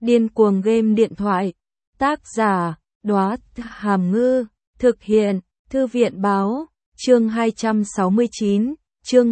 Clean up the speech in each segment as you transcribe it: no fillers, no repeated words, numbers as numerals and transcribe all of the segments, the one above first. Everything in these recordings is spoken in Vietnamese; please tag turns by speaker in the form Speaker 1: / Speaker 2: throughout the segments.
Speaker 1: Điên cuồng game điện thoại. Tác giả, Đóa Hàm Ngư. Thực hiện, Thư viện báo. Chương 269, chương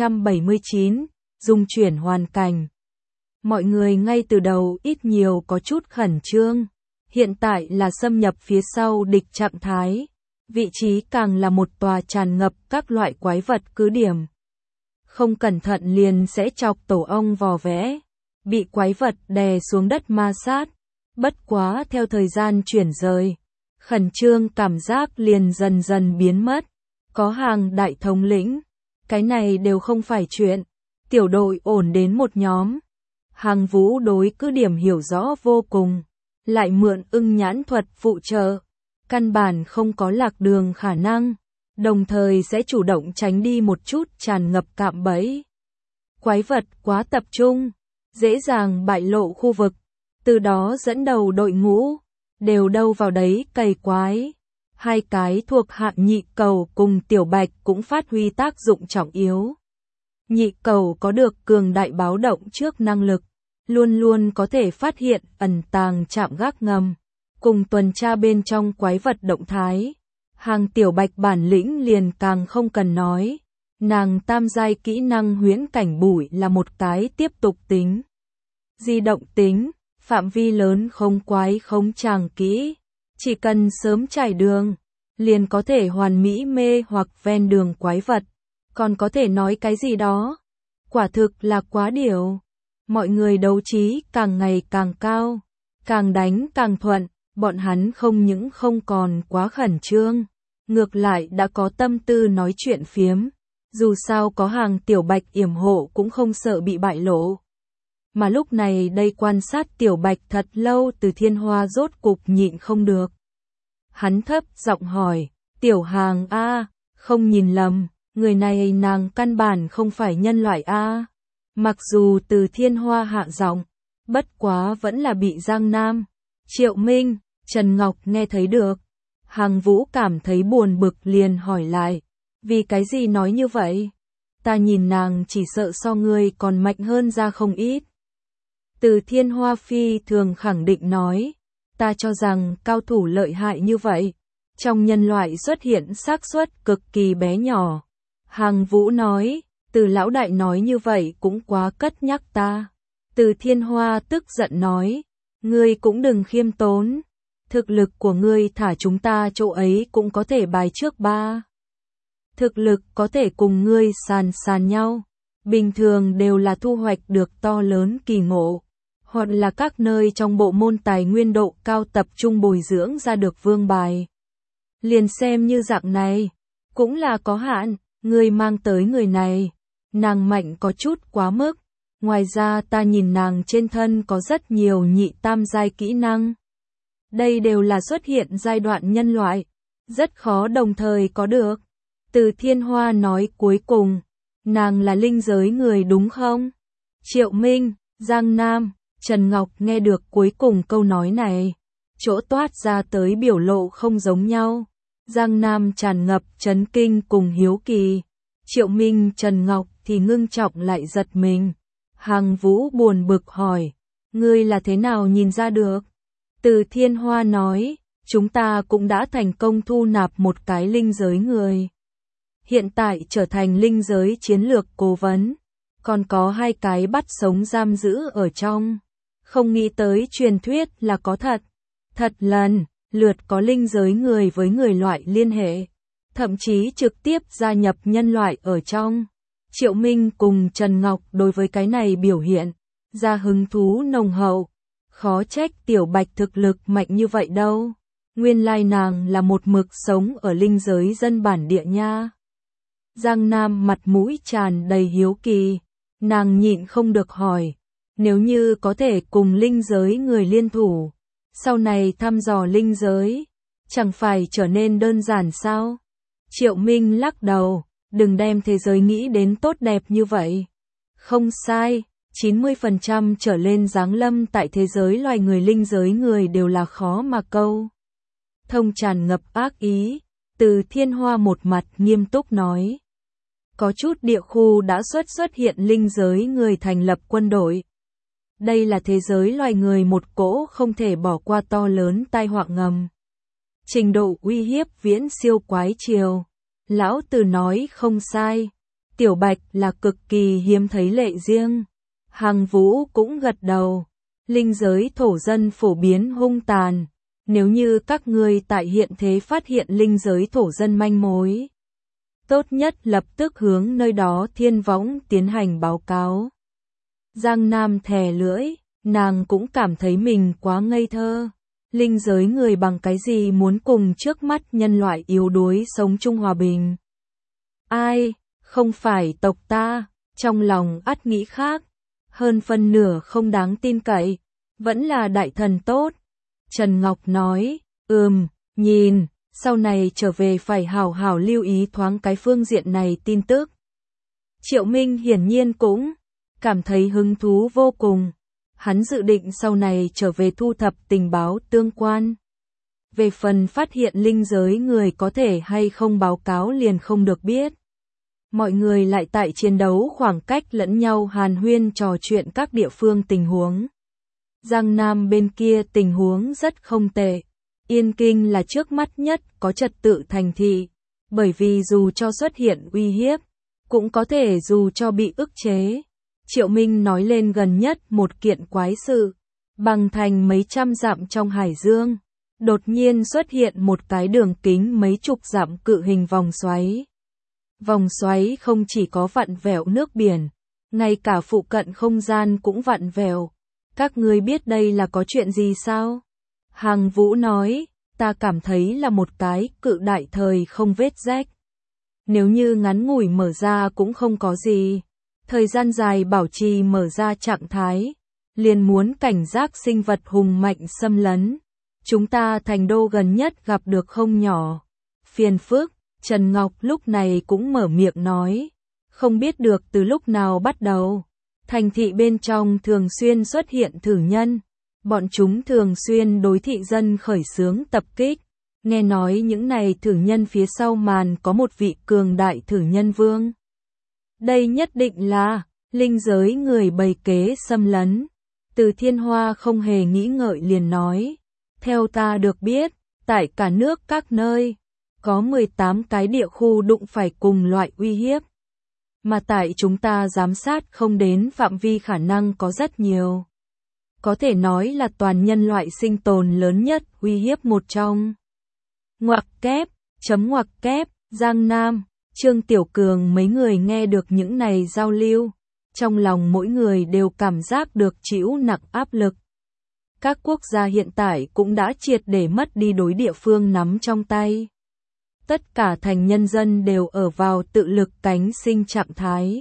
Speaker 1: 279, dung chuyển hoàn cảnh. Mọi người ngay từ đầu ít nhiều có chút khẩn trương. Hiện tại là xâm nhập phía sau địch trạng thái. Vị trí càng là một tòa tràn ngập các loại quái vật cứ điểm. Không cẩn thận liền sẽ chọc tổ ong vò vẽ. Bị quái vật đè xuống đất ma sát. Bất quá theo thời gian chuyển rời, khẩn trương cảm giác liền dần dần biến mất. Có hàng đại thống lĩnh, cái này đều không phải chuyện. Tiểu đội ổn đến một nhóm. Hàng Vũ đối cứ điểm hiểu rõ vô cùng, lại mượn ưng nhãn thuật phụ trợ, căn bản không có lạc đường khả năng, đồng thời sẽ chủ động tránh đi một chút tràn ngập cạm bẫy. Quái vật quá tập trung, dễ dàng bại lộ khu vực, từ đó dẫn đầu đội ngũ, đều đâu vào đấy cày quái. Hai cái thuộc hạ Nhị Cầu cùng Tiểu Bạch cũng phát huy tác dụng trọng yếu. Nhị Cầu có được cường đại báo động trước năng lực, luôn luôn có thể phát hiện ẩn tàng trạm gác ngầm, cùng tuần tra bên trong quái vật động thái. Hàng Tiểu Bạch bản lĩnh liền càng không cần nói, nàng tam giai kỹ năng huyễn cảnh bụi là một cái tiếp tục tính. Di động tính, phạm vi lớn không quái không tràng kỹ, chỉ cần sớm trải đường, liền có thể hoàn mỹ mê hoặc ven đường quái vật, còn có thể nói cái gì đó. Quả thực là quá điều. Mọi người đấu trí càng ngày càng cao, càng đánh càng thuận, bọn hắn không những không còn quá khẩn trương, ngược lại đã có tâm tư nói chuyện phiếm, dù sao có hàng Tiểu Bạch yểm hộ cũng không sợ bị bại lộ. Mà lúc này đây quan sát Tiểu Bạch thật lâu, Từ Thiên Hoa rốt cục nhịn không được. Hắn thấp giọng hỏi, Tiểu Hàng a, không nhìn lầm, người này nàng căn bản không phải nhân loại a. Mặc dù Từ Thiên Hoa hạ giọng, bất quá vẫn là bị Giang Nam, Triệu Minh, Trần Ngọc nghe thấy được. Hàng Vũ cảm thấy buồn bực liền hỏi lại, vì cái gì nói như vậy? Ta nhìn nàng chỉ sợ so ngươi còn mạnh hơn ra không ít. Từ Thiên Hoa phi thường khẳng định nói, ta cho rằng cao thủ lợi hại như vậy, trong nhân loại xuất hiện xác suất cực kỳ bé nhỏ. Hàng Vũ nói, Từ lão đại nói như vậy cũng quá cất nhắc ta. Từ Thiên Hoa tức giận nói, ngươi cũng đừng khiêm tốn, thực lực của ngươi thả chúng ta chỗ ấy cũng có thể bài trước ba. Thực lực có thể cùng ngươi sàn nhau, bình thường đều là thu hoạch được to lớn kỳ ngộ, hoặc là các nơi trong bộ môn tài nguyên độ cao tập trung bồi dưỡng ra được vương bài. Liền xem như dạng này, cũng là có hạn, ngươi mang tới người này, nàng mạnh có chút quá mức, ngoài ra ta nhìn nàng trên thân có rất nhiều nhị tam giai kỹ năng. Đây đều là xuất hiện giai đoạn nhân loại, rất khó đồng thời có được. Từ Thiên Hoa nói cuối cùng, nàng là linh giới người đúng không? Triệu Minh, Giang Nam, Trần Ngọc nghe được cuối cùng câu nói này, chỗ toát ra tới biểu lộ không giống nhau. Giang Nam tràn ngập chấn kinh cùng hiếu kỳ, Triệu Minh Trần Ngọc thì ngưng trọng lại giật mình. Hàng Vũ buồn bực hỏi, ngươi là thế nào nhìn ra được? Từ Thiên Hoa nói, chúng ta cũng đã thành công thu nạp một cái linh giới người. Hiện tại trở thành linh giới chiến lược cố vấn, còn có 2 cái bắt sống giam giữ ở trong. Không nghĩ tới truyền thuyết là có thật. Thật lần, lượt có linh giới người với người loại liên hệ, thậm chí trực tiếp gia nhập nhân loại ở trong. Triệu Minh cùng Trần Ngọc đối với cái này biểu hiện ra hứng thú nồng hậu. Khó trách Tiểu Bạch thực lực mạnh như vậy đâu. Nguyên lai nàng là một mực sống ở linh giới dân bản địa nha. Giang Nam mặt mũi tràn đầy hiếu kỳ, nàng nhịn không được hỏi, nếu như có thể cùng linh giới người liên thủ, sau này thăm dò linh giới, chẳng phải trở nên đơn giản sao? Triệu Minh lắc đầu, đừng đem thế giới nghĩ đến tốt đẹp như vậy. Không sai, 90% trở lên giáng lâm tại thế giới loài người linh giới người đều là khó mà câu thông, tràn ngập ác ý. Từ Thiên Hoa một mặt nghiêm túc nói, có chút địa khu đã xuất hiện linh giới người thành lập quân đội. Đây là thế giới loài người một cỗ không thể bỏ qua to lớn tai họa ngầm. Trình độ uy hiếp viễn siêu quái triều. Lão Tử nói không sai. Tiểu Bạch là cực kỳ hiếm thấy lệ riêng. Hằng Vũ cũng gật đầu. Linh giới thổ dân phổ biến hung tàn. Nếu như các ngươi tại hiện thế phát hiện linh giới thổ dân manh mối, tốt nhất lập tức hướng nơi đó thiên võng tiến hành báo cáo. Giang Nam thè lưỡi, nàng cũng cảm thấy mình quá ngây thơ. Linh giới người bằng cái gì muốn cùng trước mắt nhân loại yếu đuối sống chung hòa bình? Ai, không phải tộc ta, trong lòng ắt nghĩ khác. Hơn phân nửa không đáng tin cậy, vẫn là đại thần tốt. Trần Ngọc nói, nhìn, sau này trở về phải hào hào lưu ý thoáng cái phương diện này tin tức. Triệu Minh hiển nhiên cũng cảm thấy hứng thú vô cùng. Hắn dự định sau này trở về thu thập tình báo tương quan. Về phần phát hiện linh giới người có thể hay không báo cáo liền không được biết. Mọi người lại tại chiến đấu khoảng cách lẫn nhau hàn huyên trò chuyện các địa phương tình huống. Giang Nam bên kia tình huống rất không tệ. Yên Kinh là trước mắt nhất có trật tự thành thị. Bởi vì dù cho xuất hiện uy hiếp, cũng có thể dù cho bị ức chế. Triệu Minh nói lên gần nhất một kiện quái sự. Bằng thành mấy trăm dặm trong Hải Dương, đột nhiên xuất hiện một cái đường kính mấy chục dặm cự hình vòng xoáy. Vòng xoáy không chỉ có vặn vẹo nước biển, ngay cả phụ cận không gian cũng vặn vẹo. Các ngươi biết đây là có chuyện gì sao? Hằng Vũ nói, ta cảm thấy là một cái cự đại thời không vết rách. Nếu như ngắn ngủi mở ra cũng không có gì. Thời gian dài bảo trì mở ra trạng thái, liền muốn cảnh giác sinh vật hùng mạnh xâm lấn. Chúng ta thành đô gần nhất gặp được không nhỏ phiền phức. Trần Ngọc lúc này cũng mở miệng nói, không biết được từ lúc nào bắt đầu, thành thị bên trong thường xuyên xuất hiện thử nhân, bọn chúng thường xuyên đối thị dân khởi xướng tập kích. Nghe nói những này thử nhân phía sau màn có một vị cường đại thử nhân vương. Đây nhất định là linh giới người bày kế xâm lấn. Từ Thiên Hoa không hề nghĩ ngợi liền nói, theo ta được biết, tại cả nước các nơi, có 18 cái địa khu đụng phải cùng loại uy hiếp. Mà tại chúng ta giám sát không đến phạm vi khả năng có rất nhiều. Có thể nói là toàn nhân loại sinh tồn lớn nhất uy hiếp một trong. Ngoặc kép, ngoặc kép, Giang Nam, Trương Tiểu Cường mấy người nghe được những này giao lưu. Trong lòng mỗi người đều cảm giác được chịu nặng áp lực. Các quốc gia hiện tại cũng đã triệt để mất đi đối địa phương nắm trong tay. Tất cả thành nhân dân đều ở vào tự lực cánh sinh trạng thái.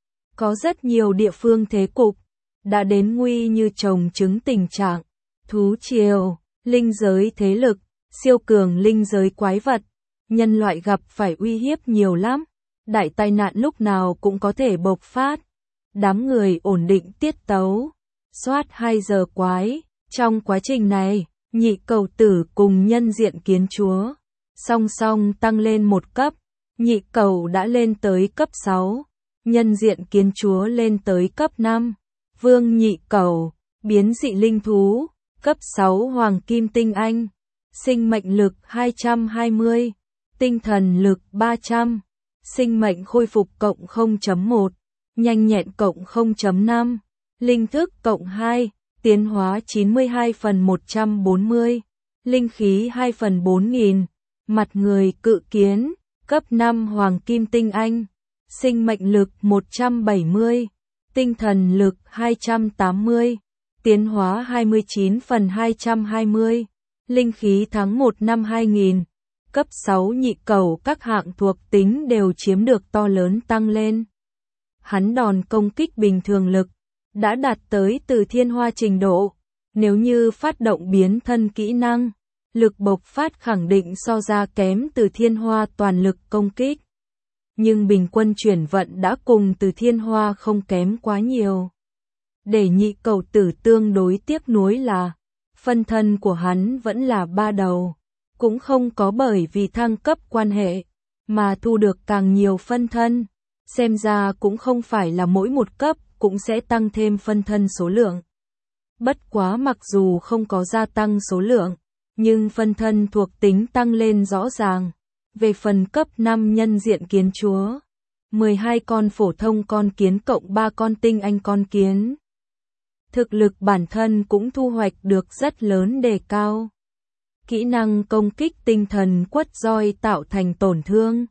Speaker 1: Có rất nhiều địa phương thế cục đã đến nguy như chồng trứng tình trạng. Thú triều, linh giới thế lực, siêu cường linh giới quái vật, nhân loại gặp phải uy hiếp nhiều lắm. Đại tai nạn lúc nào cũng có thể bộc phát. Đám người ổn định tiết tấu, soát 2 giờ quái. Trong quá trình này, nhị cầu tử cùng nhân diện kiến chúa song song tăng lên một cấp. Nhị cầu đã lên tới cấp 6, nhân diện kiến chúa lên tới cấp 5. Vương nhị cầu, biến dị linh thú, cấp 6 hoàng kim tinh anh, sinh mệnh lực 220, tinh thần lực 300, sinh mệnh khôi phục cộng 0.1, nhanh nhẹn cộng 0.5, linh thức cộng 2, tiến hóa 92/140, linh khí 2/4000, mặt người cự kiến, cấp 5 hoàng kim tinh anh, sinh mệnh lực 170, tinh thần lực 280, tiến hóa 29/220, linh khí tháng 1 năm 2000, cấp 6 nhị cầu các hạng thuộc tính đều chiếm được to lớn tăng lên. Hắn đòn công kích bình thường lực đã đạt tới Từ Thiên Hoa trình độ, nếu như phát động biến thân kỹ năng, lực bộc phát khẳng định so ra kém Từ Thiên Hoa toàn lực công kích. Nhưng bình quân chuyển vận đã cùng Từ Thiên Hoa không kém quá nhiều. Để nhị cầu tử tương đối tiếc nuối là, phân thân của hắn vẫn là 3 đầu, cũng không có bởi vì thăng cấp quan hệ, mà thu được càng nhiều phân thân. Xem ra cũng không phải là mỗi một cấp cũng sẽ tăng thêm phân thân số lượng. Bất quá mặc dù không có gia tăng số lượng, nhưng phân thân thuộc tính tăng lên rõ ràng. Về phần cấp 5 nhân diện kiến chúa, 12 con phổ thông con kiến cộng 3 con tinh anh con kiến. Thực lực bản thân cũng thu hoạch được rất lớn đề cao. Kỹ năng công kích tinh thần quất roi tạo thành tổn thương.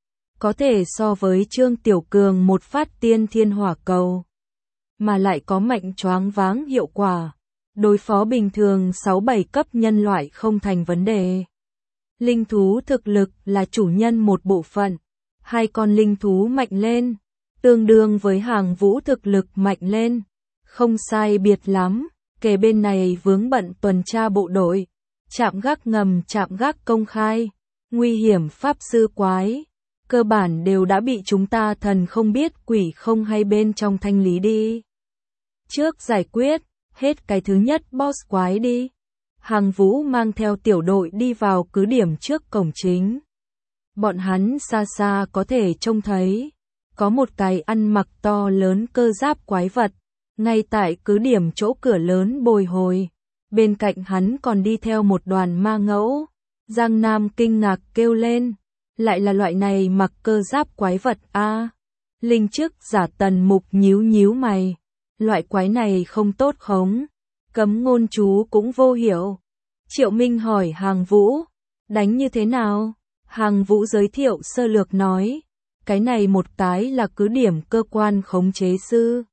Speaker 1: Có thể so với Trương Tiểu Cường một phát tiên thiên hỏa cầu. Mà lại có mạnh choáng váng hiệu quả. Đối phó bình thường 6-7 cấp nhân loại không thành vấn đề. Linh thú thực lực là chủ nhân một bộ phận. 2 con linh thú mạnh lên, tương đương với Hàng Vũ thực lực mạnh lên. Không sai biệt lắm, kể bên này vướng bận tuần tra bộ đội, trạm gác ngầm trạm gác công khai, nguy hiểm pháp sư quái. Cơ bản đều đã bị chúng ta thần không biết quỷ không hay bên trong thanh lý đi. Trước giải quyết, hết cái thứ nhất boss quái đi. Hàng Vũ mang theo tiểu đội đi vào cứ điểm trước cổng chính. Bọn hắn xa xa có thể trông thấy, có một cái ăn mặc to lớn cơ giáp quái vật, ngay tại cứ điểm chỗ cửa lớn bồi hồi. Bên cạnh hắn còn đi theo một đoàn ma ngẫu. Giang Nam kinh ngạc kêu lên, lại là loại này mặc cơ giáp quái vật a. Linh chức giả Tần Mục nhíu nhíu mày, loại quái này không tốt khống, cấm ngôn chú cũng vô hiểu. Triệu Minh hỏi Hàng Vũ, đánh như thế nào? Hàng Vũ giới thiệu sơ lược nói, cái này một cái là cứ điểm cơ quan khống chế sư.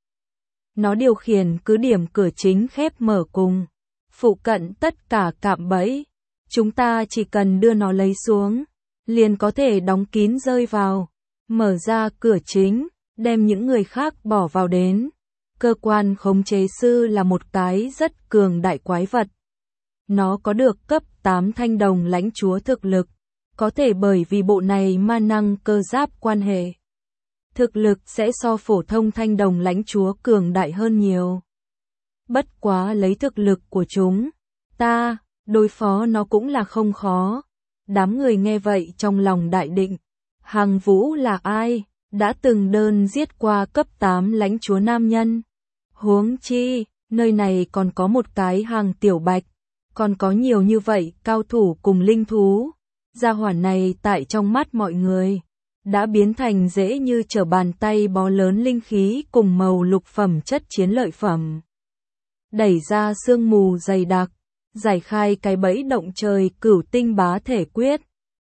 Speaker 1: Nó điều khiển cứ điểm cửa chính khép mở cùng, phụ cận tất cả cạm bẫy. Chúng ta chỉ cần đưa nó lấy xuống, liền có thể đóng kín rơi vào, mở ra cửa chính, đem những người khác bỏ vào đến. Cơ quan khống chế sư là một cái rất cường đại quái vật. Nó có được cấp 8 thanh đồng lãnh chúa thực lực, có thể bởi vì bộ này ma năng cơ giáp quan hệ. Thực lực sẽ so phổ thông thanh đồng lãnh chúa cường đại hơn nhiều. Bất quá lấy thực lực của chúng ta, đối phó nó cũng là không khó. Đám người nghe vậy trong lòng đại định. Hàng Vũ là ai? Đã từng đơn giết qua cấp 8 lãnh chúa nam nhân. Huống chi, nơi này còn có một cái Hàng Tiểu Bạch. Còn có nhiều như vậy cao thủ cùng linh thú. Gia hỏa này tại trong mắt mọi người đã biến thành dễ như trở bàn tay bó lớn linh khí cùng màu lục phẩm chất chiến lợi phẩm. Đẩy ra sương mù dày đặc, giải khai cái bẫy động trời cửu tinh bá thể quyết.